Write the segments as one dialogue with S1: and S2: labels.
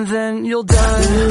S1: and then you'll die.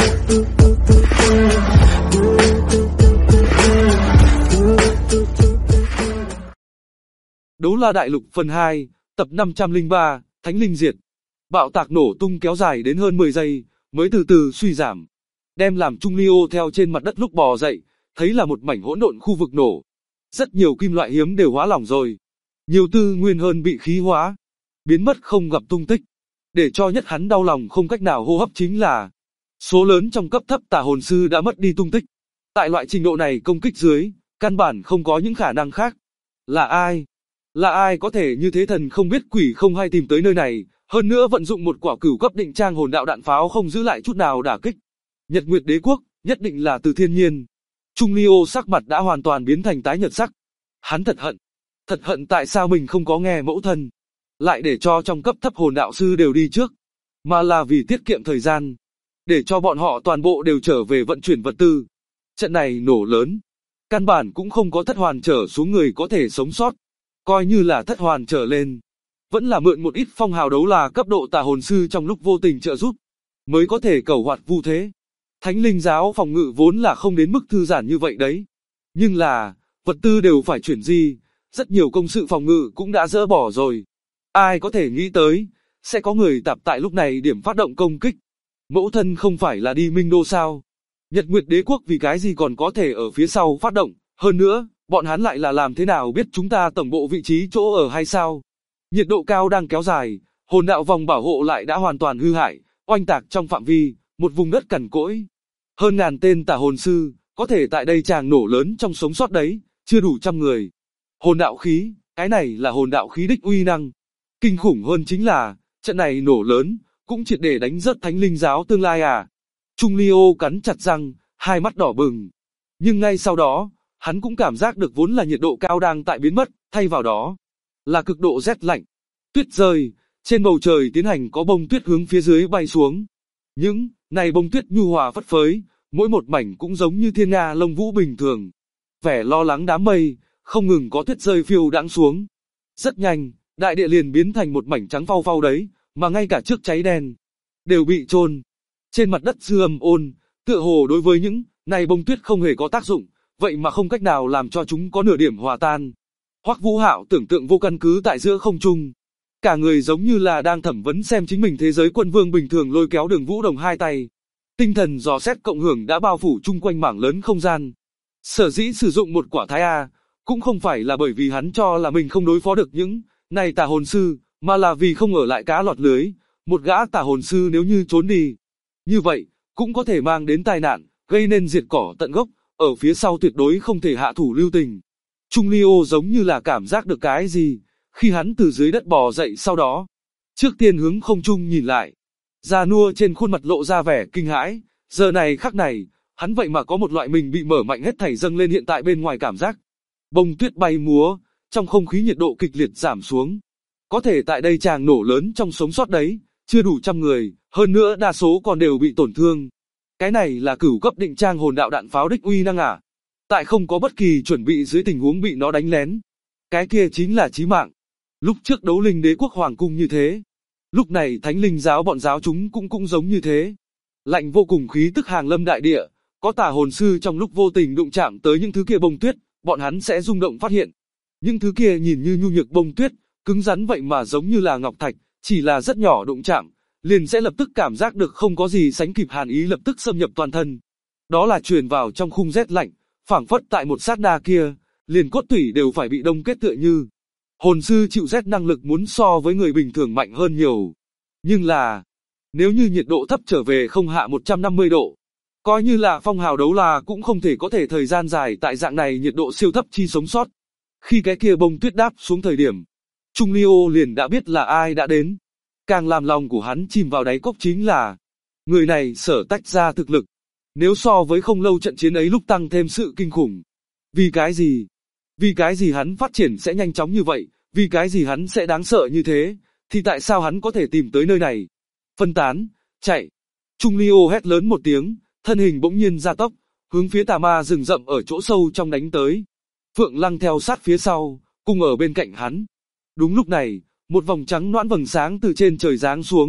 S2: Đấu La Đại Lục phần 2, tập 503, Thánh Linh Diệt. Bạo tạc nổ tung kéo dài đến hơn 10 giây, mới từ từ suy giảm. Đem làm Trung Lio theo trên mặt đất lúc bò dậy, thấy là một mảnh hỗn độn khu vực nổ. Rất nhiều kim loại hiếm đều hóa lỏng rồi. Nhiều tư nguyên hơn bị khí hóa, biến mất không gặp tung tích. Để cho nhất hắn đau lòng không cách nào hô hấp chính là số lớn trong cấp thấp tà hồn sư đã mất đi tung tích. Tại loại trình độ này công kích dưới, căn bản không có những khả năng khác. Là ai? Là ai có thể như thế thần không biết quỷ không hay tìm tới nơi này, hơn nữa vận dụng một quả cửu cấp định trang hồn đạo đạn pháo không giữ lại chút nào đả kích. Nhật Nguyệt Đế Quốc, nhất định là từ thiên nhiên. Trung Lio sắc mặt đã hoàn toàn biến thành tái nhợt sắc. Hắn thật hận tại sao mình không có nghe mẫu thân, lại để cho trong cấp thấp hồn đạo sư đều đi trước, mà là vì tiết kiệm thời gian, để cho bọn họ toàn bộ đều trở về vận chuyển vật tư. Trận này nổ lớn, căn bản cũng không có thất hoàn trở xuống người có thể sống sót, coi như là thất hoàn trở lên, vẫn là mượn một ít phong hào đấu là cấp độ tà hồn sư trong lúc vô tình trợ giúp, mới có thể cầu hoạt vu thế. Thánh linh giáo phòng ngự vốn là không đến mức thư giãn như vậy đấy, nhưng là vật tư đều phải chuyển di, rất nhiều công sự phòng ngự cũng đã dỡ bỏ rồi. Ai có thể nghĩ tới, sẽ có người tạp tại lúc này điểm phát động công kích. Mẫu thân không phải là đi Minh Đô sao? Nhật Nguyệt Đế Quốc vì cái gì còn có thể ở phía sau phát động? Hơn nữa, bọn hắn lại là làm thế nào biết chúng ta tổng bộ vị trí chỗ ở hay sao? Nhiệt độ cao đang kéo dài, hồn đạo vòng bảo hộ lại đã hoàn toàn hư hại, oanh tạc trong phạm vi, một vùng đất cằn cỗi. Hơn ngàn tên tà hồn sư, có thể tại đây tràng nổ lớn trong sống sót đấy, chưa đủ trăm người. Hồn đạo khí, cái này là hồn đạo khí đích uy năng. Kinh khủng hơn chính là, trận này nổ lớn, cũng triệt để đánh rớt thánh linh giáo tương lai à. Trung Lio cắn chặt răng, hai mắt đỏ bừng. Nhưng ngay sau đó, hắn cũng cảm giác được vốn là nhiệt độ cao đang tại biến mất, thay vào đó là cực độ rét lạnh. Tuyết rơi, trên bầu trời tiến hành có bông tuyết hướng phía dưới bay xuống. Những này bông tuyết nhu hòa phất phới, mỗi một mảnh cũng giống như thiên nga lông vũ bình thường. Vẻ lo lắng đám mây, không ngừng có tuyết rơi phiêu đãng xuống. Rất nhanh, đại địa liền biến thành một mảnh trắng phau phau đấy, mà ngay cả trước cháy đen đều bị chôn. Trên mặt đất dư âm ôn, tựa hồ đối với những này bông tuyết không hề có tác dụng, vậy mà không cách nào làm cho chúng có nửa điểm hòa tan. Hoắc Vũ Hạo tưởng tượng vô căn cứ tại giữa không trung, cả người giống như là đang thẩm vấn xem chính mình thế giới quân vương bình thường lôi kéo Đường Vũ Đồng hai tay. Tinh thần dò xét cộng hưởng đã bao phủ chung quanh mảng lớn không gian. Sở dĩ sử dụng một quả thái A, cũng không phải là bởi vì hắn cho là mình không đối phó được những này tà hồn sư, mà là vì không ở lại cá lọt lưới. Một gã tà hồn sư nếu như trốn đi, như vậy, cũng có thể mang đến tai nạn, gây nên diệt cỏ tận gốc, ở phía sau tuyệt đối không thể hạ thủ lưu tình. Trung Lio giống như là cảm giác được cái gì, khi hắn từ dưới đất bò dậy sau đó. Trước tiên hướng không trung nhìn lại, già nua trên khuôn mặt lộ ra vẻ kinh hãi, giờ này khắc này, hắn vậy mà có một loại mình bị mở mạnh hết thảy dâng lên hiện tại bên ngoài cảm giác. Bông tuyết bay múa, trong không khí nhiệt độ kịch liệt giảm xuống. Có thể tại đây tràng nổ lớn trong sống sót đấy, chưa đủ trăm người, hơn nữa đa số còn đều bị tổn thương. Cái này là cửu cấp định trang hồn đạo đạn pháo đích uy năng à? Tại không có bất kỳ chuẩn bị dưới tình huống bị nó đánh lén. Cái kia chính là chí mạng. Lúc trước đấu linh đế quốc hoàng cung như thế. Lúc này thánh linh giáo bọn giáo chúng cũng giống như thế. Lạnh vô cùng khí tức hàng lâm đại địa, có tà hồn sư trong lúc vô tình đụng chạm tới những thứ kia bông tuyết, bọn hắn sẽ rung động phát hiện. Những thứ kia nhìn như nhu nhược bông tuyết, cứng rắn vậy mà giống như là ngọc thạch, chỉ là rất nhỏ đụng chạm, liền sẽ lập tức cảm giác được không có gì sánh kịp hàn ý lập tức xâm nhập toàn thân. Đó là truyền vào trong khung rét lạnh, phảng phất tại một sát na kia, liền cốt tủy đều phải bị đông kết tựa như. Hồn sư chịu rét năng lực muốn so với người bình thường mạnh hơn nhiều. Nhưng là, nếu như nhiệt độ thấp trở về không hạ 150 độ, coi như là phong hào đấu la cũng không thể có thể thời gian dài tại dạng này nhiệt độ siêu thấp chi sống sót. Khi cái kia bông tuyết đáp xuống thời điểm, Trung Lio liền đã biết là ai đã đến. Càng làm lòng của hắn chìm vào đáy cốc chính là, người này sở tách ra thực lực. Nếu so với không lâu trận chiến ấy lúc tăng thêm sự kinh khủng. Vì cái gì? Vì cái gì hắn phát triển sẽ nhanh chóng như vậy? Vì cái gì hắn sẽ đáng sợ như thế? Thì tại sao hắn có thể tìm tới nơi này? Phân tán, chạy. Trung Lio hét lớn một tiếng, thân hình bỗng nhiên gia tốc, hướng phía tà ma rừng rậm ở chỗ sâu trong đánh tới. Phượng Lăng theo sát phía sau, cùng ở bên cạnh hắn. Đúng lúc này, một vòng trắng noãn vầng sáng từ trên trời giáng xuống,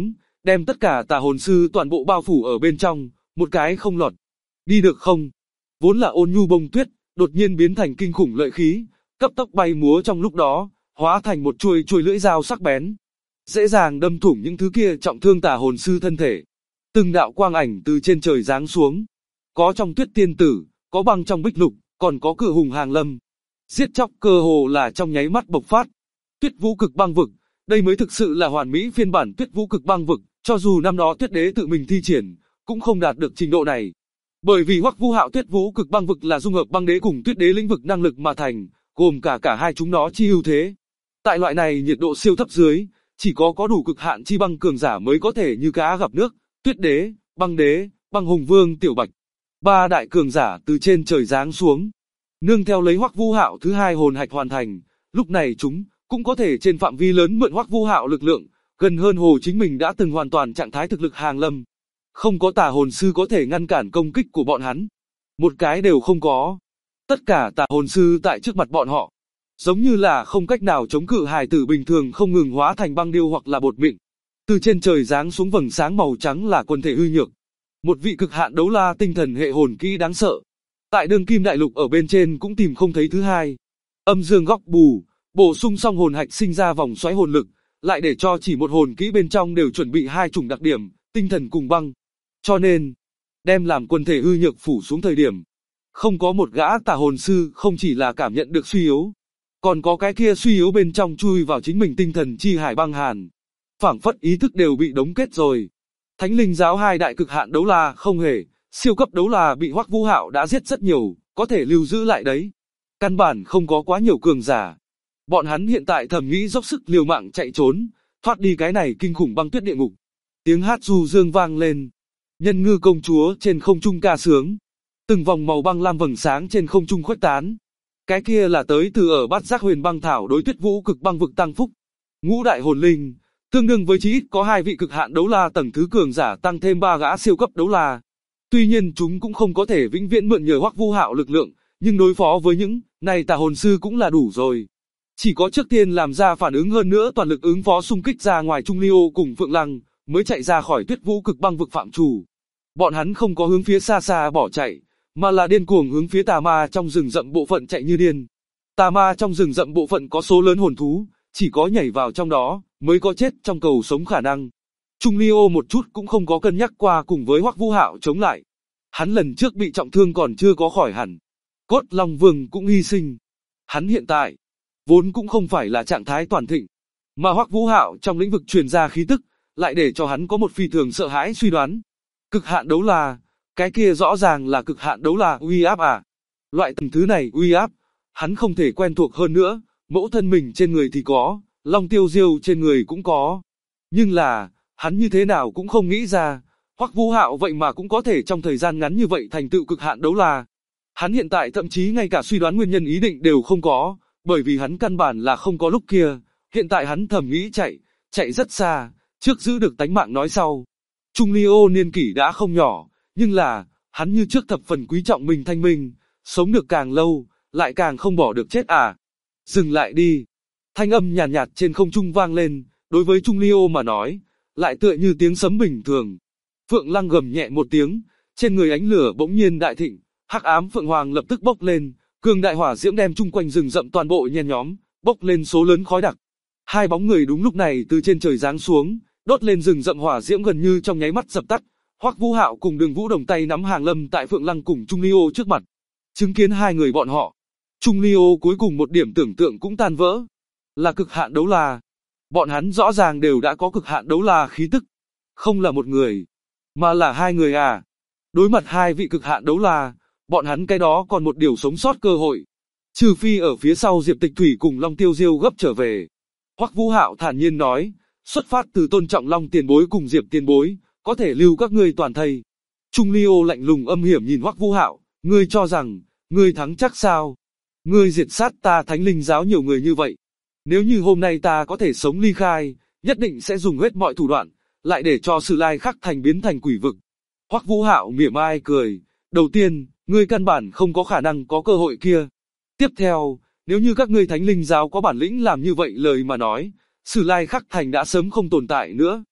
S2: đem tất cả tà hồn sư toàn bộ bao phủ ở bên trong, một cái không lọt. Đi được không? Vốn là ôn nhu bông tuyết, đột nhiên biến thành kinh khủng lợi khí, cấp tốc bay múa trong lúc đó, hóa thành một chuôi lưỡi dao sắc bén, dễ dàng đâm thủng những thứ kia trọng thương tà hồn sư thân thể. Từng đạo quang ảnh từ trên trời giáng xuống, có trong Tuyết Tiên Tử, có băng trong Bích Lục, còn có Cự Hùng hàng lâm. Giết chóc cơ hồ là trong nháy mắt bộc phát. Tuyết Vũ Cực Băng Vực, đây mới thực sự là hoàn mỹ phiên bản Tuyết Vũ Cực Băng Vực, cho dù năm đó Tuyết Đế tự mình thi triển, cũng không đạt được trình độ này. Bởi vì Hoắc Vũ Hạo Tuyết Vũ Cực Băng Vực là dung hợp băng đế cùng Tuyết Đế lĩnh vực năng lực mà thành, gồm cả hai chúng nó chi ưu thế. Tại loại này nhiệt độ siêu thấp dưới, chỉ có đủ cực hạn chi băng cường giả mới có thể như cá gặp nước, Tuyết Đế, Băng Hùng Vương Tiểu Bạch. Ba đại cường giả từ trên trời giáng xuống, nương theo lấy Hoắc Vũ Hạo thứ hai hồn hạch hoàn thành, lúc này chúng cũng có thể trên phạm vi lớn mượn Hoắc Vũ Hạo lực lượng, gần hơn hồ chính mình đã từng hoàn toàn trạng thái thực lực hàng lâm. Không có tà hồn sư có thể ngăn cản công kích của bọn hắn. Một cái đều không có. Tất cả tà hồn sư tại trước mặt bọn họ, giống như là không cách nào chống cự hài tử bình thường không ngừng hóa thành băng điêu hoặc là bột mịn. Từ trên trời giáng xuống vầng sáng màu trắng là quần thể hư nhược. Một vị cực hạn đấu la tinh thần hệ hồn kỹ đáng sợ. Tại Đương Kim Đại Lục ở bên trên cũng tìm không thấy thứ hai. Âm dương góc bù, bổ sung xong hồn hạch sinh ra vòng xoáy hồn lực, lại để cho chỉ một hồn kỹ bên trong đều chuẩn bị hai chủng đặc điểm, tinh thần cùng băng. Cho nên, đem làm quần thể hư nhược phủ xuống thời điểm, không có một gã tà hồn sư không chỉ là cảm nhận được suy yếu, còn có cái kia suy yếu bên trong chui vào chính mình tinh thần chi hải băng hàn. Phảng phất ý thức đều bị đóng kết rồi. Thánh Linh giáo hai đại cực hạn đấu la không hề, siêu cấp đấu la bị Hoắc Vũ Hạo đã giết rất nhiều, có thể lưu giữ lại đấy. Căn bản không có quá nhiều cường giả. Bọn hắn hiện tại thầm nghĩ dốc sức liều mạng chạy trốn, thoát đi cái này kinh khủng băng tuyết địa ngục. Tiếng hát du dương vang lên. Nhân Ngư công chúa trên không trung ca sướng. Từng vòng màu băng lam vầng sáng trên không trung khuếch tán. Cái kia là tới từ ở Bát Giác Huyền Băng Thảo đối Tuyết Vũ Cực Băng Vực tăng phúc. Ngũ đại hồn linh, tương đương với chí ít có hai vị cực hạn đấu la tầng thứ cường giả tăng thêm ba gã siêu cấp đấu la. Tuy nhiên chúng cũng không có thể vĩnh viễn mượn nhờ Hoắc Vũ Hạo lực lượng, nhưng đối phó với những này tà hồn sư cũng là đủ rồi. Chỉ có trước tiên làm ra phản ứng hơn nữa toàn lực ứng phó xung kích ra ngoài Trung Ly Ô cùng Phượng Lăng, mới chạy ra khỏi Tuyết Vũ Cực Băng Vực phạm chủ. Bọn hắn không có hướng phía xa xa bỏ chạy, mà là điên cuồng hướng phía tà ma trong rừng rậm bộ phận chạy như điên. Tà ma trong rừng rậm bộ phận có số lớn hồn thú, chỉ có nhảy vào trong đó, mới có chết trong cầu sống khả năng. Trung Ly Ô một chút cũng không có cân nhắc qua cùng với Hoắc Vũ Hạo chống lại. Hắn lần trước bị trọng thương còn chưa có khỏi hẳn. Cốt Long Vương cũng hy sinh. Hắn hiện tại, vốn cũng không phải là trạng thái toàn thịnh. Mà Hoắc Vũ Hạo trong lĩnh vực truyền ra khí tức, lại để cho hắn có một phi thường sợ hãi suy đoán. Cực hạn đấu la, cái kia rõ ràng là cực hạn đấu la uy áp à. Loại tầng thứ này uy áp, hắn không thể quen thuộc hơn nữa, mẫu thân mình trên người thì có, Long Tiêu Diêu trên người cũng có. Nhưng là, hắn như thế nào cũng không nghĩ ra, Hoắc Vũ Hạo vậy mà cũng có thể trong thời gian ngắn như vậy thành tựu cực hạn đấu la. Hắn hiện tại thậm chí ngay cả suy đoán nguyên nhân ý định đều không có, bởi vì hắn căn bản là không có lúc kia, hiện tại hắn thầm nghĩ chạy rất xa, trước giữ được tánh mạng nói sau. Trung Ly Ô niên kỷ đã không nhỏ, nhưng là, hắn như trước thập phần quý trọng mình thanh minh, sống được càng lâu, lại càng không bỏ được chết à. Dừng lại đi. Thanh âm nhàn nhạt trên không trung vang lên, đối với Trung Ly Ô mà nói, lại tựa như tiếng sấm bình thường. Phượng Lăng gầm nhẹ một tiếng, trên người ánh lửa bỗng nhiên đại thịnh, hắc ám Phượng Hoàng lập tức bốc lên, cường đại hỏa diễm đem chung quanh rừng rậm toàn bộ nhen nhóm, bốc lên số lớn khói đặc. Hai bóng người đúng lúc này từ trên trời giáng xuống, đốt lên rừng rậm hỏa diễm gần như trong nháy mắt dập tắt. Hoắc Vũ Hạo cùng Đường Vũ Đồng tay nắm hàng lâm tại Phượng Lăng cùng Trung Ly Ô trước mặt. Chứng kiến hai người bọn họ, Trung Ly Ô cuối cùng một điểm tưởng tượng cũng tan vỡ. Là cực hạn đấu la. Bọn hắn rõ ràng đều đã có cực hạn đấu la khí tức. Không là một người, mà là hai người à. Đối mặt hai vị cực hạn đấu la, bọn hắn cái đó còn một điều sống sót cơ hội. Trừ phi ở phía sau Diệp Tịch Thủy cùng Long Tiêu Diêu gấp trở về. Hoắc Vũ Hạo thản nhiên nói, xuất phát từ tôn trọng Long tiền bối cùng Diệp tiền bối, có thể lưu các ngươi toàn thây. Trung Ly Ô lạnh lùng âm hiểm nhìn Hoắc Vũ Hạo, ngươi cho rằng, ngươi thắng chắc sao? Ngươi diệt sát ta Thánh Linh giáo nhiều người như vậy. Nếu như hôm nay ta có thể sống ly khai, nhất định sẽ dùng hết mọi thủ đoạn, lại để cho Sử Lai Khắc Thành biến thành quỷ vực. Hoắc Vũ Hạo mỉa mai cười, đầu tiên, ngươi căn bản không có khả năng có cơ hội kia. Tiếp theo, nếu như các ngươi Thánh Linh giáo có bản lĩnh làm như vậy lời mà nói, Sử Lai Khắc Thành đã sớm không tồn tại nữa.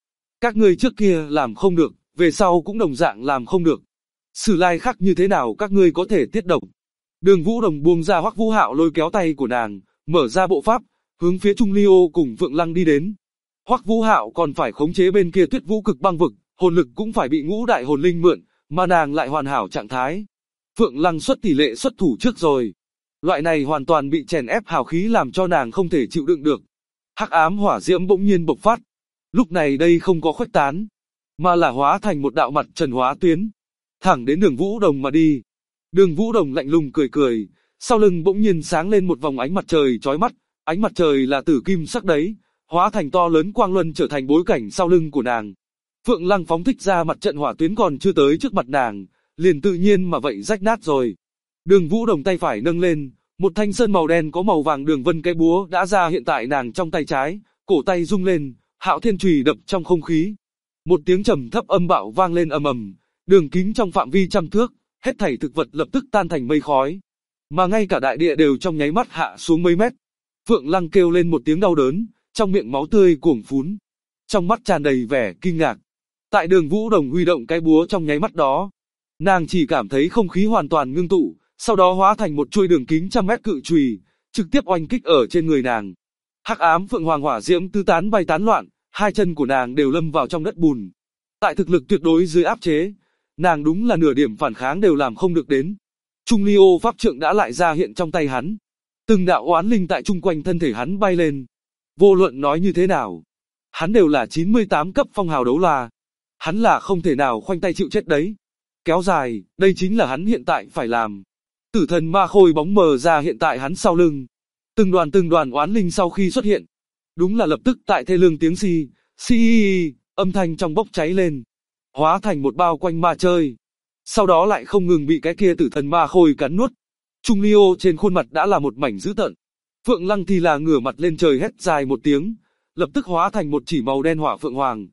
S2: Các ngươi trước kia làm không được, về sau cũng đồng dạng làm không được. Sử lai khắc như thế nào các ngươi có thể tiết độc. Đường Vũ Đồng buông ra Hoắc Vũ Hạo lôi kéo tay của nàng, mở ra bộ pháp, hướng phía Trung Ly Ô cùng Phượng Lăng đi đến. Hoắc Vũ Hạo còn phải khống chế bên kia Tuyết Vũ Cực Băng Vực, hồn lực cũng phải bị ngũ đại hồn linh mượn, mà nàng lại hoàn hảo trạng thái. Phượng Lăng xuất tỷ lệ xuất thủ trước rồi. Loại này hoàn toàn bị chèn ép hào khí làm cho nàng không thể chịu đựng được. Hắc ám hỏa diễm bỗng nhiên bộc phát. Lúc này đây không có khuếch tán, mà là hóa thành một đạo mặt trần hóa tuyến, thẳng đến Đường Vũ Đồng mà đi. Đường Vũ Đồng lạnh lùng cười cười, sau lưng bỗng nhiên sáng lên một vòng ánh mặt trời chói mắt, ánh mặt trời là tử kim sắc đấy, hóa thành to lớn quang luân trở thành bối cảnh sau lưng của nàng. Phượng Lăng phóng thích ra mặt trận hỏa tuyến còn chưa tới trước mặt nàng, liền tự nhiên mà vậy rách nát rồi. Đường Vũ Đồng tay phải nâng lên, một thanh sơn màu đen có màu vàng đường vân cái búa đã ra hiện tại nàng trong tay trái, cổ tay rung lên, Hạo Thiên chùy đập trong không khí. Một tiếng trầm thấp âm bạo vang lên ầm ầm, đường kính trong phạm vi trăm thước, hết thảy thực vật lập tức tan thành mây khói, mà ngay cả đại địa đều trong nháy mắt hạ xuống mấy mét. Phượng Lăng kêu lên một tiếng đau đớn, trong miệng máu tươi cuồn phún, trong mắt tràn đầy vẻ kinh ngạc. Tại Đường Vũ Đồng huy động cái búa trong nháy mắt đó, nàng chỉ cảm thấy không khí hoàn toàn ngưng tụ, sau đó hóa thành một chuôi đường kính trăm mét cự chùy, trực tiếp oanh kích ở trên người nàng. Hắc ám phượng hoàng hỏa diễm tứ tán bay tán loạn, hai chân của nàng đều lâm vào trong đất bùn. Tại thực lực tuyệt đối dưới áp chế, nàng đúng là nửa điểm phản kháng đều làm không được đến. Trung Ly Ô pháp trượng đã lại ra hiện trong tay hắn. Từng đạo oán linh tại chung quanh thân thể hắn bay lên. Vô luận nói như thế nào, hắn đều là 98 cấp phong hào đấu la. Hắn là không thể nào khoanh tay chịu chết đấy. Kéo dài, đây chính là hắn hiện tại phải làm. Tử thần ma khôi bóng mờ ra hiện tại hắn sau lưng. Từng đoàn oán linh sau khi xuất hiện, đúng là lập tức tại thê lương tiếng xi, âm thanh trong bốc cháy lên, hóa thành một bao quanh ma chơi. Sau đó lại không ngừng bị cái kia tử thần ma khôi cắn nuốt. Trung Ly Ô trên khuôn mặt đã là một mảnh dữ tợn. Phượng Lăng thì là ngửa mặt lên trời hét dài một tiếng, lập tức hóa thành một chỉ màu đen hỏa phượng hoàng.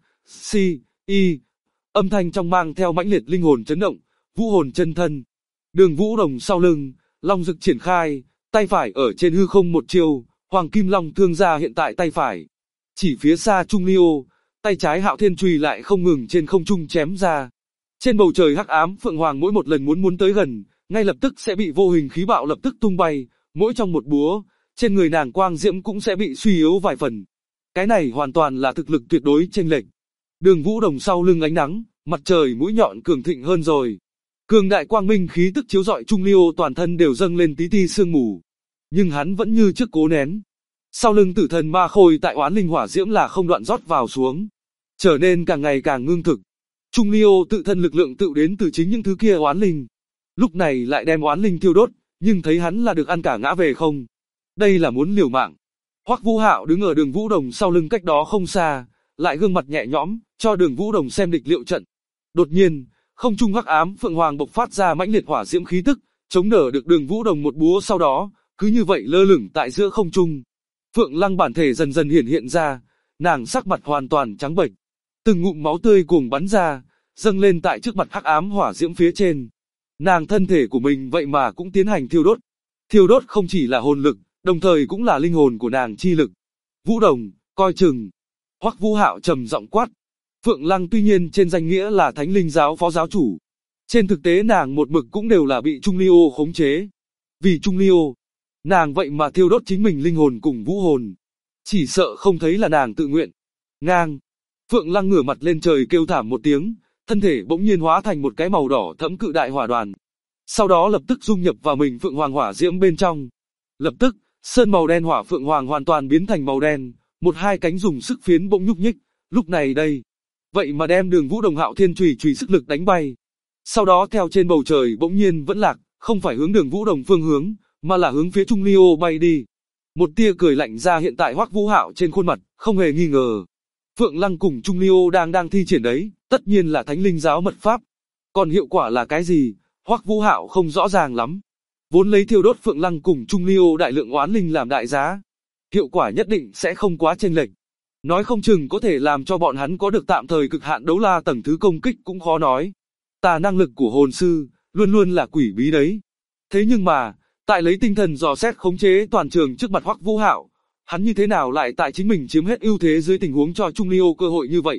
S2: Âm thanh trong mang theo mãnh liệt linh hồn chấn động, vũ hồn chân thân. Đường Vũ Đồng sau lưng, long dực triển khai, tay phải ở trên hư không một chiêu, hoàng kim long thương ra hiện tại tay phải. Chỉ phía xa Trung Ly Ô, tay trái Hạo Thiên chùy lại không ngừng trên không trung chém ra. Trên bầu trời hắc ám phượng hoàng mỗi một lần muốn tới gần, ngay lập tức sẽ bị vô hình khí bạo lập tức tung bay, mỗi trong một búa, trên người nàng quang diễm cũng sẽ bị suy yếu vài phần. Cái này hoàn toàn là thực lực tuyệt đối chênh lệch. Đường Vũ Đồng sau lưng ánh nắng, mặt trời mũi nhọn cường thịnh hơn rồi. Cường đại quang minh khí tức chiếu rọi Trung Ly Ô toàn thân đều dâng lên tí ti sương mù, nhưng hắn vẫn như trước cố nén. Sau lưng tử thần ma khôi tại oán linh hỏa diễm là không đoạn rót vào xuống, trở nên càng ngày càng ngưng thực. Trung Ly Ô tự thân lực lượng tự đến từ chính những thứ kia oán linh, lúc này lại đem oán linh thiêu đốt, nhưng thấy hắn là được ăn cả ngã về không. Đây là muốn liều mạng. Hoắc Vũ Hạo đứng ở Đường Vũ Đồng sau lưng cách đó không xa, lại gương mặt nhẹ nhõm, cho Đường Vũ Đồng xem địch liệu trận. Đột nhiên, không trung hắc ám phượng hoàng bộc phát ra mãnh liệt hỏa diễm khí tức, chống đỡ được Đường Vũ Đồng một búa, sau đó cứ như vậy lơ lửng tại giữa không trung. Phượng Lăng bản thể dần dần hiện ra, nàng sắc mặt hoàn toàn trắng bệch, từng ngụm máu tươi cuồng bắn ra, dâng lên tại trước mặt hắc ám hỏa diễm phía trên. Nàng thân thể của mình vậy mà cũng tiến hành thiêu đốt. Thiêu đốt không chỉ là hồn lực, đồng thời cũng là linh hồn của nàng chi lực. Vũ Đồng, coi chừng. Hoắc Vũ Hạo trầm giọng quát. Phượng Lăng tuy nhiên trên danh nghĩa là Thánh Linh giáo phó giáo chủ, trên thực tế nàng một mực cũng đều là bị Trung Ly Ô khống chế. Vì Trung Ly Ô, nàng vậy mà thiêu đốt chính mình linh hồn cùng vũ hồn. Chỉ sợ không thấy là nàng tự nguyện. Ngang. Phượng Lăng ngửa mặt lên trời kêu thảm một tiếng, thân thể bỗng nhiên hóa thành một cái màu đỏ thẫm cự đại hỏa đoàn. Sau đó lập tức dung nhập vào mình phượng hoàng hỏa diễm bên trong. Lập tức, sơn màu đen hỏa phượng hoàng hoàn toàn biến thành màu đen, một hai cánh dùng sức phiến bỗng nhúc nhích. Lúc này đây, vậy mà đem Đường Vũ Đồng Hạo Thiên chùy sức lực đánh bay. Sau đó theo trên bầu trời bỗng nhiên vẫn lạc, không phải hướng Đường Vũ Đồng phương hướng, mà là hướng phía Trung Ly Ô bay đi. Một tia cười lạnh ra hiện tại Hoắc Vũ Hạo trên khuôn mặt, không hề nghi ngờ. Phượng Lăng cùng Trung Ly Ô đang thi triển đấy, tất nhiên là Thánh Linh giáo mật pháp. Còn hiệu quả là cái gì, Hoắc Vũ Hạo không rõ ràng lắm. Vốn lấy thiêu đốt Phượng Lăng cùng Trung Ly Ô đại lượng oán linh làm đại giá, hiệu quả nhất định sẽ không quá chênh lệch. Nói không chừng có thể làm cho bọn hắn có được tạm thời cực hạn đấu la tầng thứ công kích cũng khó nói. Tà năng lực của hồn sư, luôn luôn là quỷ bí đấy. Thế nhưng mà, tại lấy tinh thần dò xét khống chế toàn trường trước mặt Hoắc Vũ Hạo, hắn như thế nào lại tại chính mình chiếm hết ưu thế dưới tình huống cho Trung Ly Ô cơ hội như vậy.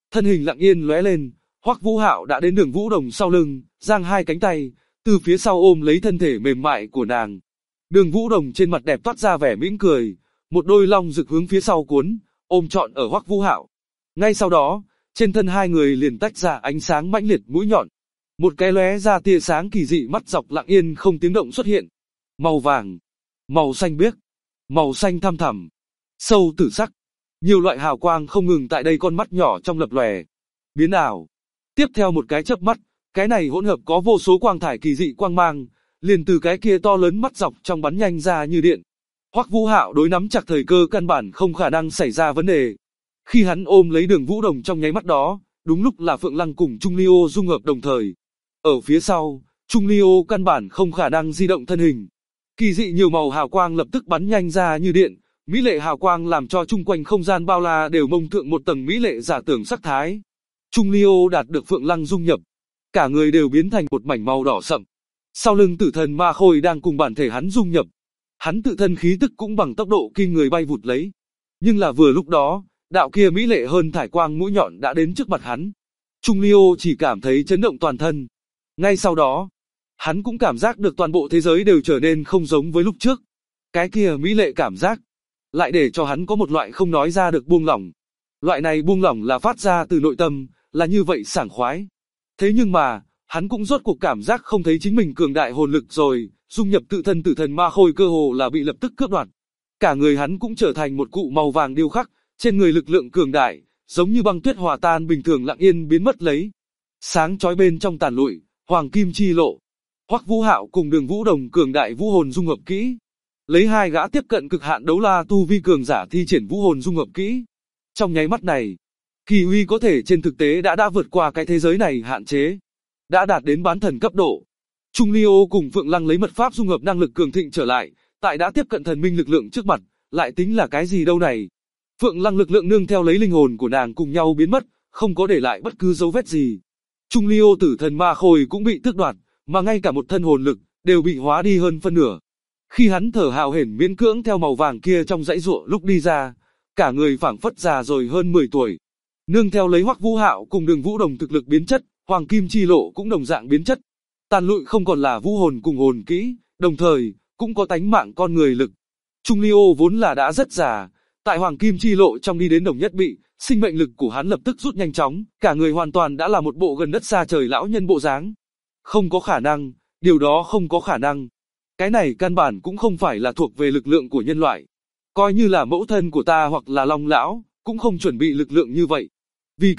S2: Thân hình lặng yên lóe lên, Hoắc Vũ Hạo đã đến Đường Vũ Đồng sau lưng, giang hai cánh tay, từ phía sau ôm lấy thân thể mềm mại của nàng. Đường Vũ Đồng trên mặt đẹp toát ra vẻ mỉm cười, một đôi long rực hướng phía sau cuốn, ôm trọn ở Hoắc Vũ Hạo. Ngay sau đó, trên thân hai người liền tách ra ánh sáng mãnh liệt mũi nhọn. Một cái lóe ra tia sáng kỳ dị mắt dọc lặng yên không tiếng động xuất hiện. Màu vàng, màu xanh biếc, màu xanh thăm thẳm, sâu tử sắc. Nhiều loại hào quang không ngừng tại đây con mắt nhỏ trong lập lòe, biến ảo. Tiếp theo một cái chớp mắt, cái này hỗn hợp có vô số quang thải kỳ dị quang mang, liền từ cái kia to lớn mắt dọc trong bắn nhanh ra như điện. Hoắc Vũ Hạo đối nắm chặt thời cơ căn bản không khả năng xảy ra vấn đề. Khi hắn ôm lấy Đường Vũ Đồng trong nháy mắt đó, đúng lúc là Phượng Lăng cùng Trung Ly Ô dung hợp đồng thời. Ở phía sau, Trung Ly Ô căn bản không khả năng di động thân hình. Kỳ dị nhiều màu hào quang lập tức bắn nhanh ra như điện, mỹ lệ hào quang làm cho chung quanh không gian bao la đều mông thượng một tầng mỹ lệ giả tưởng sắc thái. Trung Ly Ô đạt được Phượng Lăng dung nhập, cả người đều biến thành một mảnh màu đỏ sậm. Sau lưng Tử Thần Ma Khôi đang cùng bản thể hắn dung nhập. Hắn tự thân khí tức cũng bằng tốc độ kinh người bay vụt lấy. Nhưng là vừa lúc đó, đạo kia mỹ lệ hơn thải quang mũi nhọn đã đến trước mặt hắn. Trung Ly Ô chỉ cảm thấy chấn động toàn thân. Ngay sau đó, hắn cũng cảm giác được toàn bộ thế giới đều trở nên không giống với lúc trước. Cái kia mỹ lệ cảm giác, lại để cho hắn có một loại không nói ra được buông lỏng. Loại này buông lỏng là phát ra từ nội tâm, là như vậy sảng khoái. Thế nhưng mà, hắn cũng rốt cuộc cảm giác không thấy chính mình cường đại hồn lực rồi, dung nhập tự thân Tử Thần Ma Khôi cơ hồ là bị lập tức cướp đoạt. Cả người hắn cũng trở thành một cụ màu vàng điêu khắc, trên người lực lượng cường đại, giống như băng tuyết hòa tan bình thường lặng yên biến mất lấy. Sáng chói bên trong tàn lụi, hoàng kim chi lộ. Hoắc Vũ Hạo cùng Đường Vũ Đồng cường đại vũ hồn dung hợp kỹ. Lấy hai gã tiếp cận cực hạn đấu la tu vi cường giả thi triển vũ hồn dung hợp kỹ. Trong nháy mắt này, kỳ uy có thể trên thực tế đã vượt qua cái thế giới này hạn chế, đã đạt đến bán thần cấp độ. Trung Ly Ô cùng Phượng Lăng lấy mật pháp dung hợp năng lực cường thịnh trở lại, tại đã tiếp cận thần minh lực lượng trước mặt, lại tính là cái gì đâu này. Phượng Lăng lực lượng nương theo lấy linh hồn của nàng cùng nhau biến mất, không có để lại bất cứ dấu vết gì. Trung Ly Ô Tử Thần Ma Khôi cũng bị tước đoạt, mà ngay cả một thân hồn lực đều bị hóa đi hơn phân nửa. Khi hắn thở hào hển miễn cưỡng theo màu vàng kia trong dãy ruộng lúc đi ra, cả người phảng phất già rồi hơn 10 tuổi. Nương theo lấy Hoắc Vũ Hạo cùng Đường Vũ Đồng thực lực biến chất, hoàng kim chi lộ cũng đồng dạng biến chất. Tàn lụi không còn là vũ hồn cùng hồn kỹ, đồng thời cũng có tánh mạng con người lực. Trung Ly Ô vốn là đã rất già, tại hoàng kim chi lộ trong đi đến đồng nhất bị, sinh mệnh lực của hắn lập tức rút nhanh chóng, cả người hoàn toàn đã là một bộ gần đất xa trời lão nhân bộ dáng. Không có khả năng, điều đó không có khả năng. Cái này căn bản cũng không phải là thuộc về lực lượng của nhân loại. Coi như là mẫu thân của ta hoặc là Long lão, cũng không chuẩn bị lực lượng như vậy. Vì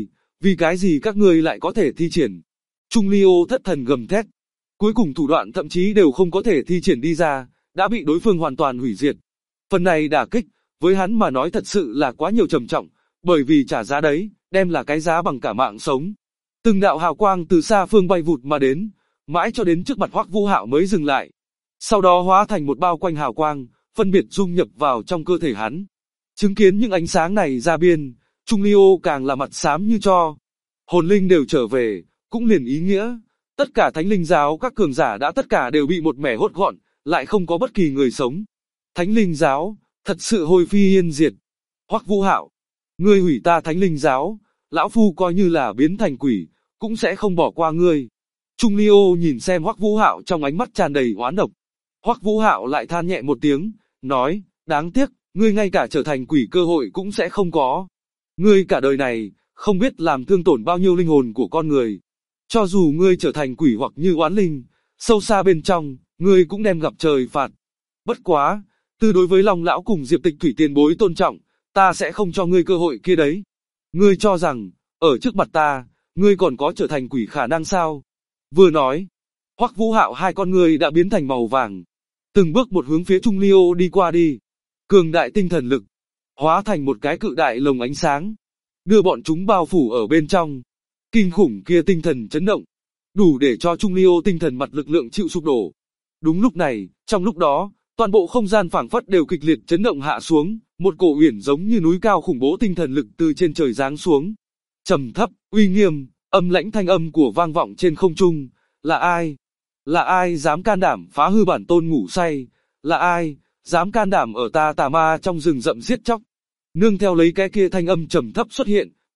S2: cái gì các ngươi lại có thể thi triển? Trung Ly Ô thất thần gầm thét. Cuối cùng thủ đoạn thậm chí đều không có thể thi triển đi ra, đã bị đối phương hoàn toàn hủy diệt. Phần này đả kích, với hắn mà nói thật sự là quá nhiều trầm trọng, bởi vì trả giá đấy, đem là cái giá bằng cả mạng sống. Từng đạo hào quang từ xa phương bay vụt mà đến, mãi cho đến trước mặt Hoắc Vũ Hạo mới dừng lại. Sau đó hóa thành một bao quanh hào quang, phân biệt dung nhập vào trong cơ thể hắn. Chứng kiến những ánh sáng này ra biên, Trung Ly Ô càng là mặt xám như tro. Hồn linh đều trở về, cũng liền ý nghĩa, tất cả Thánh Linh giáo các cường giả đã tất cả đều bị một mẻ hốt gọn, lại không có bất kỳ người sống. Thánh Linh giáo, thật sự hồi phi yên diệt. Hoắc Vũ Hạo, ngươi hủy ta Thánh Linh giáo, lão phu coi như là biến thành quỷ, cũng sẽ không bỏ qua ngươi. Trung Ly Ô nhìn xem Hoắc Vũ Hạo trong ánh mắt tràn đầy oán độc. Hoắc Vũ Hạo lại than nhẹ một tiếng, nói, đáng tiếc, ngươi ngay cả trở thành quỷ cơ hội cũng sẽ không có. Ngươi cả đời này, không biết làm thương tổn bao nhiêu linh hồn của con người. Cho dù ngươi trở thành quỷ hoặc như oán linh, sâu xa bên trong, ngươi cũng đem gặp trời phạt. Bất quá, từ đối với Long lão cùng Diệp Tịch Thủy tiền bối tôn trọng, ta sẽ không cho ngươi cơ hội kia đấy. Ngươi cho rằng, ở trước mặt ta, ngươi còn có trở thành quỷ khả năng sao? Vừa nói, Hoắc Vũ Hạo hai con ngươi đã biến thành màu vàng, từng bước một hướng phía Trung Ly Ô đi qua đi. Cường đại tinh thần lực, hóa thành một cái cự đại lồng ánh sáng, đưa bọn chúng bao phủ ở bên trong. Kinh khủng kia tinh thần chấn động, đủ để cho Trung Ly Ô tinh thần mặt lực lượng chịu sụp đổ. Đúng lúc này, trong lúc đó, toàn bộ không gian phảng phất đều kịch liệt chấn động hạ xuống, một cổ uyển giống như núi cao khủng bố tinh thần lực từ trên trời giáng xuống. Trầm thấp, uy nghiêm, âm lãnh thanh âm của vang vọng trên không trung. Là ai? Là ai dám can đảm phá hư bản tôn ngủ say? Là ai dám can đảm ở ta tà ma trong rừng rậm giết chóc? Nương theo lấy cái kia thanh âm trầm thấp xuất hiện,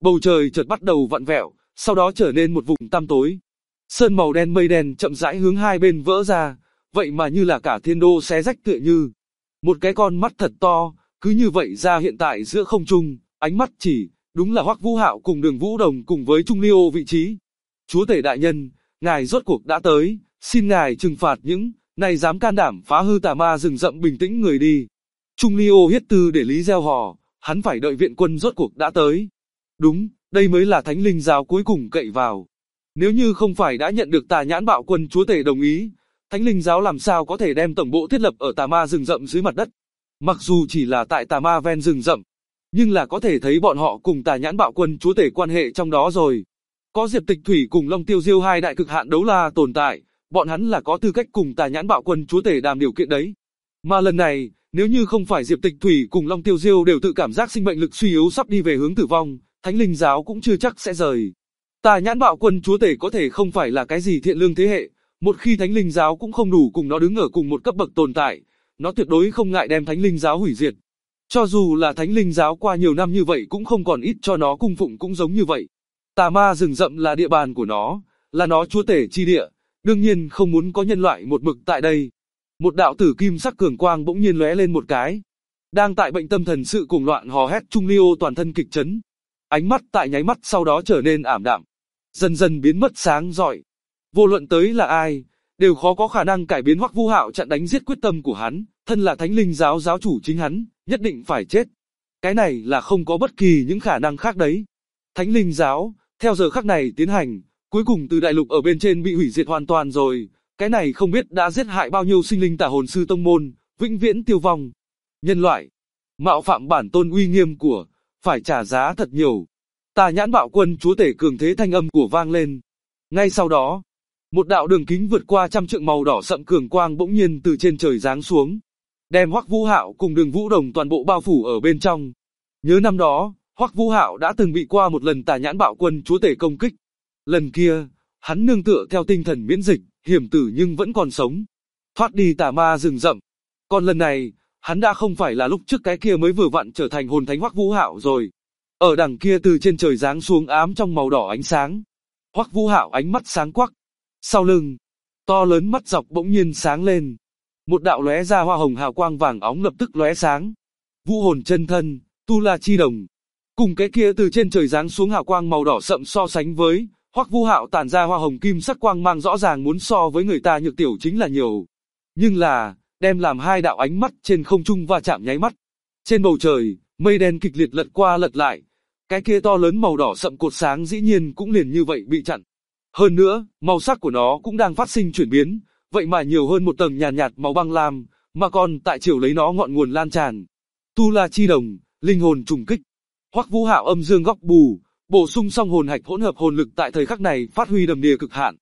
S2: Bầu trời chợt bắt đầu vặn vẹo, sau đó trở nên một vùng tăm tối. Sơn màu đen mây đen chậm rãi hướng hai bên vỡ ra, vậy mà như là cả thiên đô xé rách, tựa như một cái con mắt thật to, cứ như vậy ra hiện tại giữa không trung, ánh mắt chỉ, đúng là Hoắc Vũ Hạo cùng Đường Vũ Đồng cùng với Trung Ly Ô vị trí. Chúa tể đại nhân, ngài rốt cuộc đã tới, xin ngài trừng phạt những này dám can đảm phá hư tà ma rừng rậm, bình tĩnh người đi. Trung Ly Ô hiết tư để lý gieo hò, hắn phải đợi viện quân rốt cuộc đã tới. Đúng, đây mới là Thánh Linh giáo cuối cùng cậy vào. Nếu như không phải đã nhận được Tà Nhãn Bạo Quân chúa tể đồng ý, Thánh Linh giáo làm sao có thể đem tổng bộ thiết lập ở tà ma rừng rậm dưới mặt đất. Mặc dù chỉ là tại tà ma ven rừng rậm, nhưng là có thể thấy bọn họ cùng Tà Nhãn Bạo Quân chúa tể quan hệ trong đó rồi. Có Diệp Tịch Thủy cùng Long Tiêu Diêu hai đại cực hạn đấu la tồn tại, bọn hắn là có tư cách cùng Tà Nhãn Bạo Quân chúa tể đàm điều kiện đấy. Mà lần này, nếu như không phải Diệp Tịch Thủy cùng Long Tiêu Diêu đều tự cảm giác sinh mệnh lực suy yếu sắp đi về hướng tử vong, Thánh Linh giáo cũng chưa chắc sẽ rời. Tà Nhãn Bạo Quân chúa tể có thể không phải là cái gì thiện lương thế hệ, một khi Thánh Linh giáo cũng không đủ cùng nó đứng ở cùng một cấp bậc tồn tại, nó tuyệt đối không ngại đem Thánh Linh giáo hủy diệt. Cho dù là Thánh Linh giáo qua nhiều năm như vậy cũng không còn ít cho nó cung phụng cũng giống như vậy. Tà ma rừng rậm là địa bàn của nó, là nó chúa tể chi địa, đương nhiên không muốn có nhân loại một mực tại đây. Một đạo tử kim sắc cường quang bỗng nhiên lóe lên một cái. Đang tại bệnh tâm thần sự cuồng loạn hò hét Trung Ly Ô toàn thân kịch chấn. Ánh mắt tại nháy mắt sau đó trở nên ảm đạm, dần dần biến mất sáng rọi. Vô luận tới là ai, đều khó có khả năng cải biến Hoắc Vũ Hạo chặn đánh giết quyết tâm của hắn, thân là Thánh Linh giáo giáo chủ chính hắn, nhất định phải chết. Cái này là không có bất kỳ những khả năng khác đấy. Thánh Linh giáo, theo giờ khắc này tiến hành, cuối cùng từ đại lục ở bên trên bị hủy diệt hoàn toàn rồi, cái này không biết đã giết hại bao nhiêu sinh linh tà hồn sư tông môn, vĩnh viễn tiêu vong. Nhân loại, mạo phạm bản tôn uy nghiêm của, phải trả giá thật nhiều. Tà Nhãn Bạo Quân chúa tể cường thế thanh âm của vang lên. Ngay sau đó, một đạo đường kính vượt qua trăm trượng màu đỏ sậm cường quang bỗng nhiên từ trên trời giáng xuống, đem Hoắc Vũ Hạo cùng Đường Vũ Đồng toàn bộ bao phủ ở bên trong. Nhớ năm đó, Hoắc Vũ Hạo đã từng bị qua một lần Tà Nhãn Bạo Quân chúa tể công kích. Lần kia, hắn nương tựa theo tinh thần miễn dịch, hiểm tử nhưng vẫn còn sống, thoát đi tà ma rừng rậm. Còn lần này, hắn đã không phải là lúc trước cái kia mới vừa vặn trở thành hồn thánh Hoắc Vũ Hạo rồi. Ở đằng kia từ trên trời giáng xuống ám trong màu đỏ ánh sáng. Hoắc Vũ Hạo ánh mắt sáng quắc. Sau lưng, to lớn mắt dọc bỗng nhiên sáng lên. Một đạo lóe ra hoa hồng hào quang vàng óng lập tức lóe sáng. Vũ hồn chân thân, Tu La Chi Đồng. Cùng cái kia từ trên trời giáng xuống hào quang màu đỏ sậm so sánh với, Hoắc Vũ Hạo tản ra hoa hồng kim sắc quang mang rõ ràng muốn so với người ta nhược tiểu chính là nhiều. Nhưng là, đem làm hai đạo ánh mắt trên không trung va chạm nháy mắt. Trên bầu trời, mây đen kịch liệt lật qua lật lại. Cái kia to lớn màu đỏ sậm cột sáng dĩ nhiên cũng liền như vậy bị chặn. Hơn nữa, màu sắc của nó cũng đang phát sinh chuyển biến, vậy mà nhiều hơn một tầng nhàn nhạt màu băng lam, mà còn tại chiều lấy nó ngọn nguồn lan tràn. Tu La Chi Đồng, linh hồn trùng kích. Hoắc Vũ Hạo âm dương góc bù, bổ sung xong hồn hạch hỗn hợp hồn lực tại thời khắc này phát huy đầm đìa cực hạn.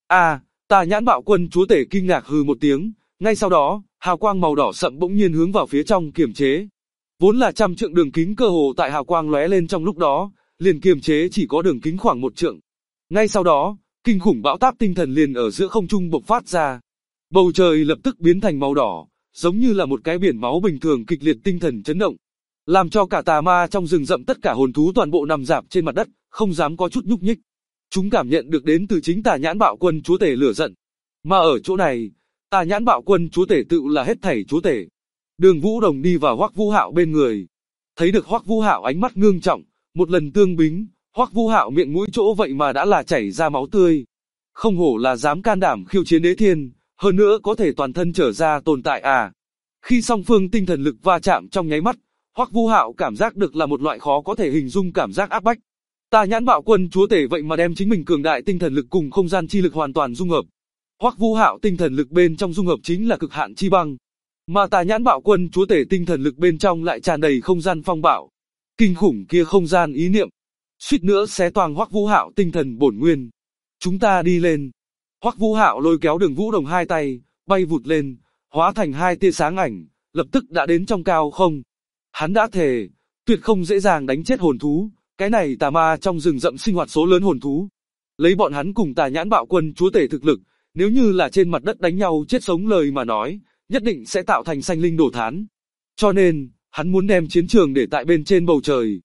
S2: Tà Nhãn Bạo Quân chúa tể kinh ngạc hừ một tiếng, ngay sau đó, hào quang màu đỏ sậm bỗng nhiên hướng vào phía trong kiềm chế. Vốn là trăm trượng đường kính cơ hồ tại hào quang lóe lên trong lúc đó, liền kiềm chế chỉ có đường kính khoảng 1 trượng. Ngay sau đó, kinh khủng bão táp tinh thần liền ở giữa không trung bộc phát ra. Bầu trời lập tức biến thành màu đỏ, giống như là một cái biển máu bình thường kịch liệt tinh thần chấn động, làm cho cả tà ma trong rừng rậm tất cả hồn thú toàn bộ nằm rạp trên mặt đất, không dám có chút nhúc nhích. Chúng cảm nhận được đến từ chính Tà Nhãn Bạo Quân chúa tể lửa giận. Mà ở chỗ này, Tà Nhãn Bạo Quân chúa tể tự là hết thảy chúa tể. Đường Vũ Đồng đi vào Hoắc Vũ Hạo bên người, thấy được Hoắc Vũ Hạo ánh mắt ngưng trọng, một lần tương bính, Hoắc Vũ Hạo miệng mũi chỗ vậy mà đã là chảy ra máu tươi. Không hổ là dám can đảm khiêu chiến đế thiên, hơn nữa có thể toàn thân trở ra tồn tại à. Khi song phương tinh thần lực va chạm trong nháy mắt, Hoắc Vũ Hạo cảm giác được là một loại khó có thể hình dung cảm giác áp bách. Tà Nhãn Bạo Quân chúa tể vậy mà đem chính mình cường đại tinh thần lực cùng không gian chi lực hoàn toàn dung hợp. Hoắc Vũ Hạo tinh thần lực bên trong dung hợp chính là cực hạn chi băng, mà Tà Nhãn Bạo Quân chúa tể tinh thần lực bên trong lại tràn đầy không gian phong bạo. Kinh khủng kia không gian ý niệm, suýt nữa xé toang Hoắc Vũ Hạo tinh thần bổn nguyên. Chúng ta đi lên. Hoắc Vũ Hạo lôi kéo Đường Vũ Đồng hai tay, bay vụt lên, hóa thành hai tia sáng ảnh, lập tức đã đến trong cao không. Hắn đã thề, tuyệt không dễ dàng đánh chết hồn thú, cái này tà ma trong rừng rậm sinh hoạt số lớn hồn thú. Lấy bọn hắn cùng Tà Nhãn Bạo Quân chúa tể thực lực, nếu như là trên mặt đất đánh nhau chết sống lời mà nói, nhất định sẽ tạo thành sanh linh đổ thán. Cho nên, hắn muốn đem chiến trường để tại bên trên bầu trời.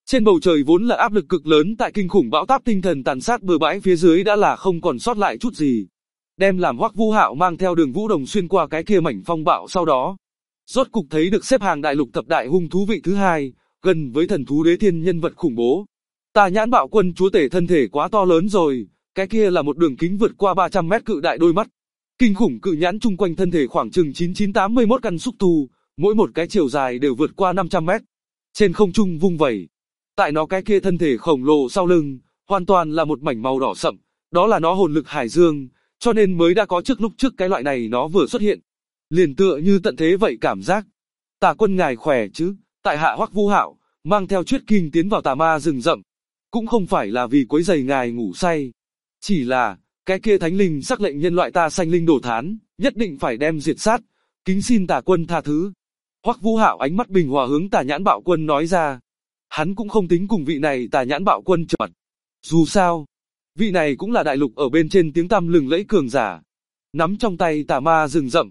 S2: Trên bầu trời vốn là áp lực cực lớn tại kinh khủng bão táp tinh thần tàn sát bừa bãi phía dưới đã là không còn sót lại chút gì. Đem làm Hoắc Vũ Hạo mang theo Đường Vũ Đồng xuyên qua cái kia mảnh phong bạo sau đó. Rốt cục thấy được xếp hàng đại lục thập đại hung thú vị thứ hai, gần với thần thú đế thiên nhân vật khủng bố. Tà Nhãn Bạo Quân chúa tể thân thể quá to lớn rồi, cái kia là một đường kính vượt qua 300 mét cự đại đôi mắt. Kinh khủng cự nhãn chung quanh thân thể khoảng chừng 9981 căn xúc tu, mỗi một cái chiều dài đều vượt qua 500 mét. Trên không trung vung vẩy. Tại nó cái kia thân thể khổng lồ sau lưng, hoàn toàn là một mảnh màu đỏ sậm, đó là nó hồn lực hải dương, cho nên mới đã có lúc trước cái loại này nó vừa xuất hiện. Liền tựa như tận thế vậy cảm giác. Tà quân ngài khỏe chứ, tại hạ Hoắc Vũ Hạo, mang theo Chuyết Kinh tiến vào tà ma rừng rậm. Cũng không phải là vì quấy rầy ngài ngủ say. Chỉ là, cái kia thánh linh sắc lệnh nhân loại ta sanh linh đổ thán, nhất định phải đem diệt sát, kính xin Tà quân tha thứ. Hoắc Vũ Hạo ánh mắt bình hòa hướng Tà Nhãn Bạo Quân nói ra. Hắn cũng không tính cùng vị này Tà Nhãn Bạo Quân trở mặt. Dù sao, vị này cũng là đại lục ở bên trên tiếng tăm lừng lẫy cường giả. Nắm trong tay tà ma rừng rậm.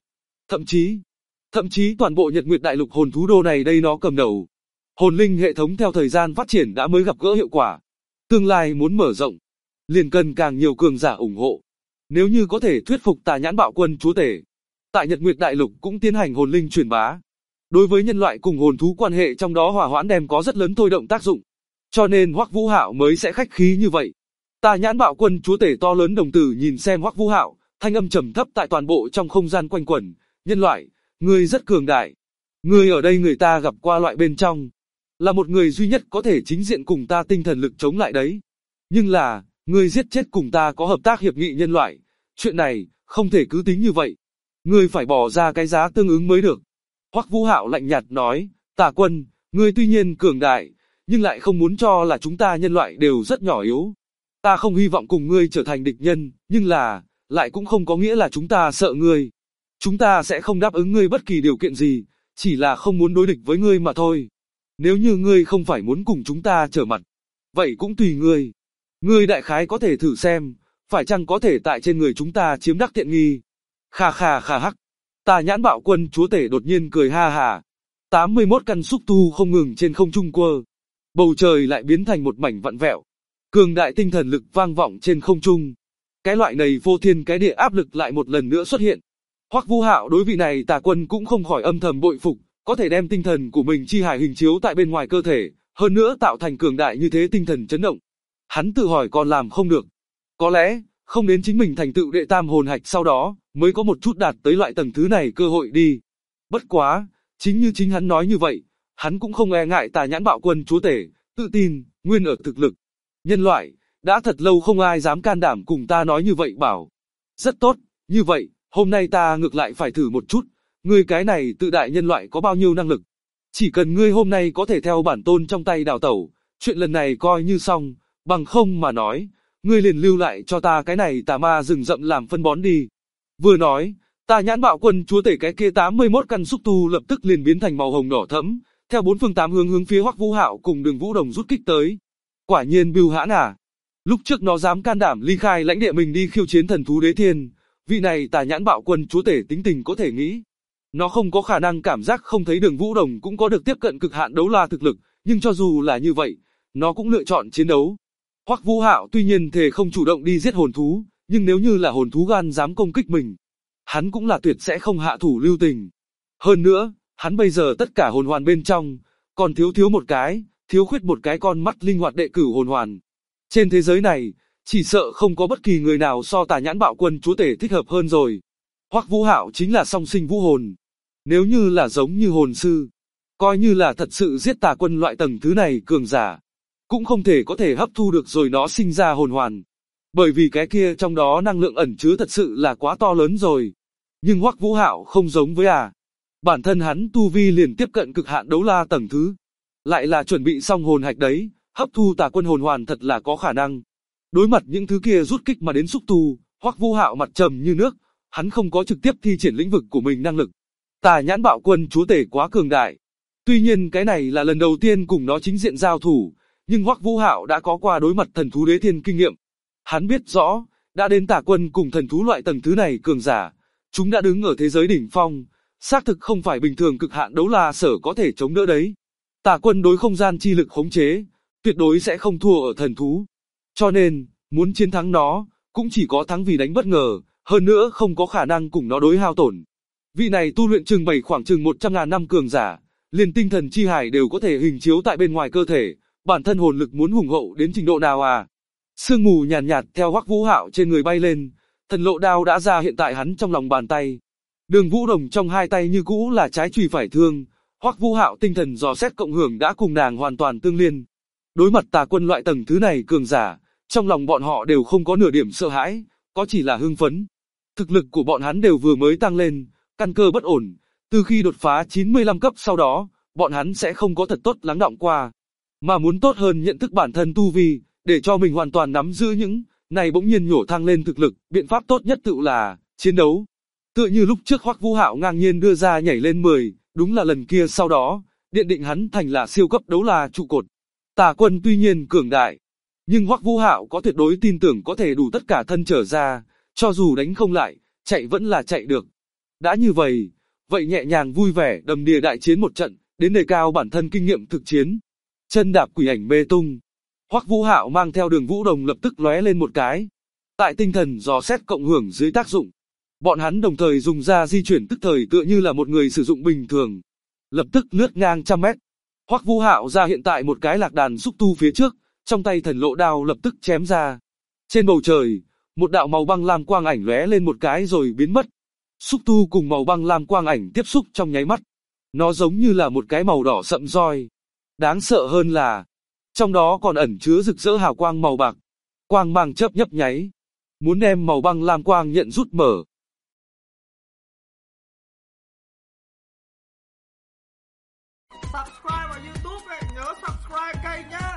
S2: Thậm chí toàn bộ Nhật Nguyệt đại lục hồn thú đô này đây nó cầm đầu. Hồn linh hệ thống theo thời gian phát triển đã mới gặp gỡ hiệu quả. Tương lai muốn mở rộng, liền cần càng nhiều cường giả ủng hộ. Nếu như có thể thuyết phục Tà Nhãn Bạo Quân chúa tể, tại Nhật Nguyệt đại lục cũng tiến hành hồn linh truyền bá. Đối với nhân loại cùng hồn thú quan hệ trong đó hòa hoãn đem có rất lớn thôi động tác dụng. Cho nên Hoắc Vũ Hạo mới sẽ khách khí như vậy. Tà Nhãn Bạo Quân chúa tể to lớn đồng tử nhìn xem Hoắc Vũ Hạo, thanh âm trầm thấp tại toàn bộ trong không gian quanh quẩn. Nhân loại, ngươi rất cường đại. Ngươi ở đây người ta gặp qua loại bên trong. Là một người duy nhất có thể chính diện cùng ta tinh thần lực chống lại đấy. Nhưng là, ngươi giết chết cùng ta có hợp tác hiệp nghị nhân loại. Chuyện này, không thể cứ tính như vậy. Ngươi phải bỏ ra cái giá tương ứng mới được. Hoắc Vũ Hạo lạnh nhạt nói, Tà quân, ngươi tuy nhiên cường đại, nhưng lại không muốn cho là chúng ta nhân loại đều rất nhỏ yếu. Ta không hy vọng cùng ngươi trở thành địch nhân, nhưng là, lại cũng không có nghĩa là chúng ta sợ ngươi. Chúng ta sẽ không đáp ứng ngươi bất kỳ điều kiện gì, chỉ là không muốn đối địch với ngươi mà thôi. Nếu như ngươi không phải muốn cùng chúng ta trở mặt, vậy cũng tùy ngươi. Ngươi đại khái có thể thử xem, phải chăng có thể tại trên người chúng ta chiếm đắc tiện nghi. Khà khà khà hắc. Tà Nhãn Bạo Quân chúa tể đột nhiên cười ha hà. 81 căn xúc tu không ngừng trên không trung quơ. Bầu trời lại biến thành một mảnh vặn vẹo. Cường đại tinh thần lực vang vọng trên không trung. Cái loại này vô thiên cái địa áp lực lại một lần nữa xuất hiện. Hoắc Vũ Hạo đối vị này Tà quân cũng không khỏi âm thầm bội phục, có thể đem tinh thần của mình chi hải hình chiếu tại bên ngoài cơ thể, hơn nữa tạo thành cường đại như thế tinh thần chấn động. Hắn tự hỏi còn làm không được. Có lẽ, không đến chính mình thành tựu đệ tam hồn hạch sau đó, mới có một chút đạt tới loại tầng thứ này cơ hội đi. Bất quá, chính như chính hắn nói như vậy, hắn cũng không e ngại Tà Nhãn Bạo Quân chúa tể, tự tin, nguyên ở thực lực. Nhân loại, đã thật lâu không ai dám can đảm cùng ta nói như vậy bảo. Rất tốt, như vậy, hôm nay ta ngược lại phải thử một chút, ngươi cái này tự đại nhân loại có bao nhiêu năng lực. Chỉ cần ngươi hôm nay có thể theo bản tôn trong tay đào tẩu, chuyện lần này coi như xong, bằng không mà nói, ngươi liền lưu lại cho ta cái này tà ma rừng rậm làm phân bón đi. Vừa nói, Tà Nhãn Bạo Quân chúa tể cái kia 81 căn xúc tu lập tức liền biến thành màu hồng đỏ thẫm, theo bốn phương tám hướng phía Hoắc Vũ Hạo cùng Đường Vũ Đồng rút kích tới. Quả nhiên bưu hãn à. Lúc trước nó dám can đảm ly khai lãnh địa mình đi khiêu chiến thần thú đế thiên, vị này Tà Nhãn Bạo Quân chúa tể tính tình có thể nghĩ. Nó không có khả năng cảm giác không thấy Đường Vũ Đồng cũng có được tiếp cận cực hạn đấu la thực lực, nhưng cho dù là như vậy, nó cũng lựa chọn chiến đấu. Hoắc Vũ Hạo tuy nhiên thề không chủ động đi giết hồn thú, nhưng nếu như là hồn thú gan dám công kích mình, hắn cũng là tuyệt sẽ không hạ thủ lưu tình. Hơn nữa, hắn bây giờ tất cả hồn hoàn bên trong, còn thiếu một cái, thiếu khuyết một cái con mắt linh hoạt đệ cửu hồn hoàn. Trên thế giới này, chỉ sợ không có bất kỳ người nào so Tà Nhãn Bạo Quân chúa tể thích hợp hơn rồi. Hoắc Vũ Hạo chính là song sinh vũ hồn. Nếu như là giống như hồn sư, coi như là thật sự giết tà quân loại tầng thứ này cường giả, cũng không thể có thể hấp thu được rồi nó sinh ra hồn hoàn. Bởi vì cái kia trong đó năng lượng ẩn chứa thật sự là quá to lớn rồi. Nhưng Hoắc Vũ Hạo không giống với bản thân hắn tu vi liền tiếp cận cực hạn đấu la tầng thứ. Lại là chuẩn bị xong hồn hạch đấy, hấp thu tà quân hồn hoàn thật là có khả năng. Đối mặt những thứ kia rút kích mà đến xúc tu, Hoắc Vũ Hạo mặt trầm như nước, hắn không có trực tiếp thi triển lĩnh vực của mình năng lực. Tà Nhãn Bạo Quân chúa tể quá cường đại. Tuy nhiên cái này là lần đầu tiên cùng nó chính diện giao thủ, nhưng Hoắc Vũ Hạo đã có qua đối mặt thần thú đế thiên kinh nghiệm. Hắn biết rõ, đã đến tà quân cùng thần thú loại tầng thứ này cường giả, chúng đã đứng ở thế giới đỉnh phong, xác thực không phải bình thường cực hạn đấu la sở có thể chống đỡ đấy. Tà quân đối không gian chi lực khống chế, tuyệt đối sẽ không thua ở thần thú. Cho nên, muốn chiến thắng nó, cũng chỉ có thắng vì đánh bất ngờ, hơn nữa không có khả năng cùng nó đối hao tổn. Vị này tu luyện khoảng chừng 100.000 năm cường giả, liền tinh thần chi hải đều có thể hình chiếu tại bên ngoài cơ thể, bản thân hồn lực muốn hùng hậu đến trình độ nào à? Sương mù nhàn nhạt theo Hoắc Vũ Hạo trên người bay lên, thần lộ đao đã ra hiện tại hắn trong lòng bàn tay. Đường Vũ Đồng trong hai tay như cũ là trái chùy phải thương, Hoắc Vũ Hạo tinh thần dò xét cộng hưởng đã cùng nàng hoàn toàn tương liên. Đối mặt Tà Quân loại tầng thứ này cường giả, trong lòng bọn họ đều không có nửa điểm sợ hãi, có chỉ là hưng phấn. Thực lực của bọn hắn đều vừa mới tăng lên, căn cơ bất ổn, từ khi đột phá 95 cấp sau đó, bọn hắn sẽ không có thật tốt lắng đọng qua, mà muốn tốt hơn nhận thức bản thân tu vi, để cho mình hoàn toàn nắm giữ những này bỗng nhiên nhổ thăng lên thực lực, biện pháp tốt nhất tự là chiến đấu. Tựa như lúc trước Hoắc Vũ Hạo ngang nhiên đưa ra nhảy lên 10, đúng là lần kia sau đó, điện định hắn thành là siêu cấp đấu la trụ cột. Tà Quân tuy nhiên cường đại, nhưng Hoắc Vũ Hạo có tuyệt đối tin tưởng có thể đủ tất cả thân trở ra, cho dù đánh không lại, chạy vẫn là chạy được. Đã như vậy, vậy nhẹ nhàng vui vẻ đầm đìa đại chiến một trận, đến đề cao bản thân kinh nghiệm thực chiến. Chân đạp quỷ ảnh mê tung. Hoắc Vũ Hạo mang theo Đường Vũ Đồng lập tức lóe lên một cái. Tại tinh thần dò xét cộng hưởng dưới tác dụng, bọn hắn đồng thời dùng ra di chuyển tức thời tựa như là một người sử dụng bình thường. Lập tức lướt ngang trăm mét. Hoắc Vũ Hạo ra hiện tại một cái lạc đàn xúc tu phía trước, trong tay thần lộ đao lập tức chém ra. Trên bầu trời, một đạo màu băng lam quang ảnh lóe lên một cái rồi biến mất. Xúc tu cùng màu băng lam quang ảnh tiếp xúc trong nháy mắt. Nó giống như là một cái màu đỏ sậm roi. Đáng sợ hơn là, trong đó còn ẩn chứa rực rỡ hào quang màu bạc. Quang mang chớp nhấp nháy. Muốn đem màu băng lam quang nhận rút mở.
S1: Subscribe vào YouTube này, nhớ subscribe kênh nhá.